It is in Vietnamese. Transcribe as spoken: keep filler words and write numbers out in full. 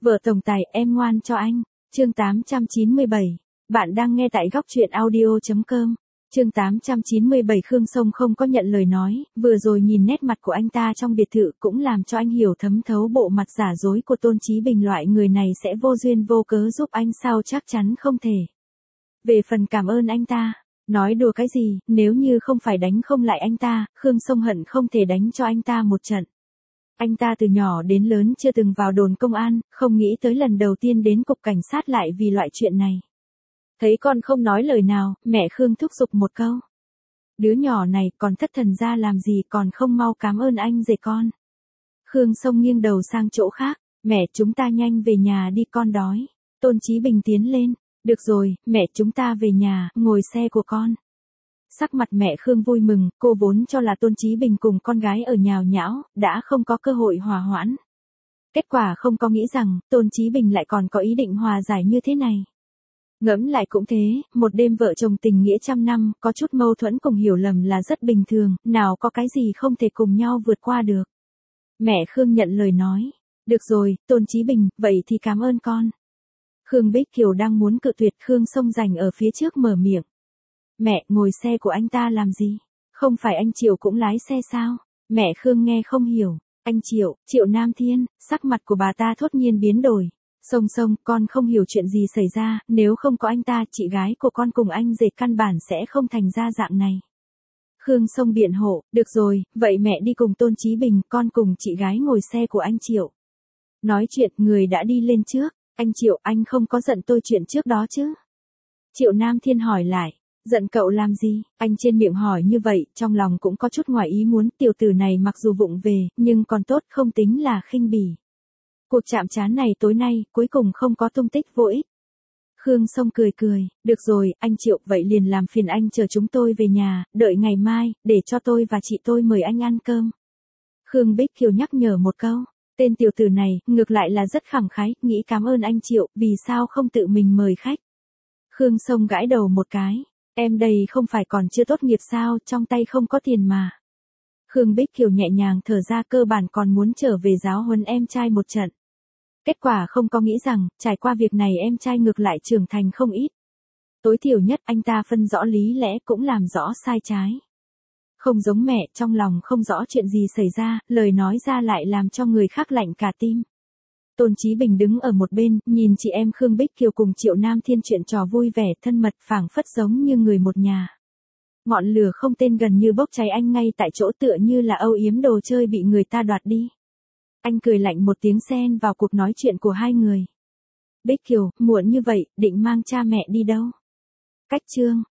Vợ tổng tài, em ngoan cho anh. Chương tám trăm chín mươi bảy. Bạn đang nghe tại góc truyện audio chấm com. Chương tám trăm chín mươi bảy. Khương Sông không có nhận lời nói, vừa rồi nhìn nét mặt của anh ta trong biệt thự cũng làm cho anh hiểu thấm thấu bộ mặt giả dối của Tôn Chí Bình, loại người này sẽ vô duyên vô cớ giúp anh sao chắc chắn không thể. Về phần cảm ơn anh ta, nói đùa cái gì, nếu như không phải đánh không lại anh ta, Khương Sông hận không thể đánh cho anh ta một trận. Anh ta từ nhỏ đến lớn chưa từng vào đồn công an, không nghĩ tới lần đầu tiên đến cục cảnh sát lại vì loại chuyện này. Thấy con không nói lời nào, mẹ Khương thúc giục một câu. Đứa nhỏ này còn thất thần ra làm gì, còn không mau cảm ơn anh rể con. Khương Sông nghiêng đầu sang chỗ khác, mẹ chúng ta nhanh về nhà đi, con đói. Tôn Chí Bình tiến lên, được rồi, mẹ chúng ta về nhà, ngồi xe của con. Sắc mặt mẹ Khương vui mừng, cô vốn cho là Tôn Chí Bình cùng con gái ở nhào nhão, đã không có cơ hội hòa hoãn. Kết quả không có nghĩ rằng, Tôn Chí Bình lại còn có ý định hòa giải như thế này. Ngẫm lại cũng thế, một đêm vợ chồng tình nghĩa trăm năm, có chút mâu thuẫn cùng hiểu lầm là rất bình thường, nào có cái gì không thể cùng nhau vượt qua được. Mẹ Khương nhận lời nói, được rồi, Tôn Chí Bình, vậy thì cảm ơn con. Khương Bích Kiều đang muốn cự tuyệt, Khương Sông Rành ở phía trước mở miệng. Mẹ, ngồi xe của anh ta làm gì? Không phải anh Triệu cũng lái xe sao? Mẹ Khương nghe không hiểu. Anh Triệu, Triệu Nam Thiên, sắc mặt của bà ta thốt nhiên biến đổi. Sông Sông, con không hiểu chuyện gì xảy ra, nếu không có anh ta, chị gái của con cùng anh rể căn bản sẽ không thành ra dạng này. Khương Sông biện hộ, được rồi, vậy mẹ đi cùng Tôn Chí Bình, con cùng chị gái ngồi xe của anh Triệu. Nói chuyện, người đã đi lên trước. Anh Triệu, anh không có giận tôi chuyện trước đó chứ? Triệu Nam Thiên hỏi lại. Giận cậu làm gì? Anh trên miệng hỏi như vậy, trong lòng cũng có chút ngoài ý muốn, tiểu tử này mặc dù vụng về, nhưng còn tốt không tính là khinh bỉ. Cuộc chạm trán này tối nay, cuối cùng không có tung tích vô ích. Khương Sông cười cười, được rồi, anh Triệu, vậy liền làm phiền anh chờ chúng tôi về nhà, đợi ngày mai, để cho tôi và chị tôi mời anh ăn cơm. Khương Bích Kiều nhắc nhở một câu, tên tiểu tử này, ngược lại là rất khẳng khái, nghĩ cảm ơn anh Triệu, vì sao không tự mình mời khách. Khương Sông gãi đầu một cái. Em đây không phải còn chưa tốt nghiệp sao, trong tay không có tiền mà. Khương Bích Kiều nhẹ nhàng thở ra, cơ bản còn muốn trở về giáo huấn em trai một trận. Kết quả không có nghĩ rằng, trải qua việc này em trai ngược lại trưởng thành không ít. Tối thiểu nhất anh ta phân rõ lý lẽ cũng làm rõ sai trái. Không giống mẹ, trong lòng không rõ chuyện gì xảy ra, lời nói ra lại làm cho người khác lạnh cả tim. Tôn Chí Bình đứng ở một bên, nhìn chị em Khương Bích Kiều cùng Triệu Nam Thiên chuyện trò vui vẻ thân mật, phảng phất giống như người một nhà. Ngọn lửa không tên gần như bốc cháy anh ngay tại chỗ, tựa như là âu yếm đồ chơi bị người ta đoạt đi. Anh cười lạnh một tiếng xen vào cuộc nói chuyện của hai người. Bích Kiều, muộn như vậy, định mang cha mẹ đi đâu? Cách chương,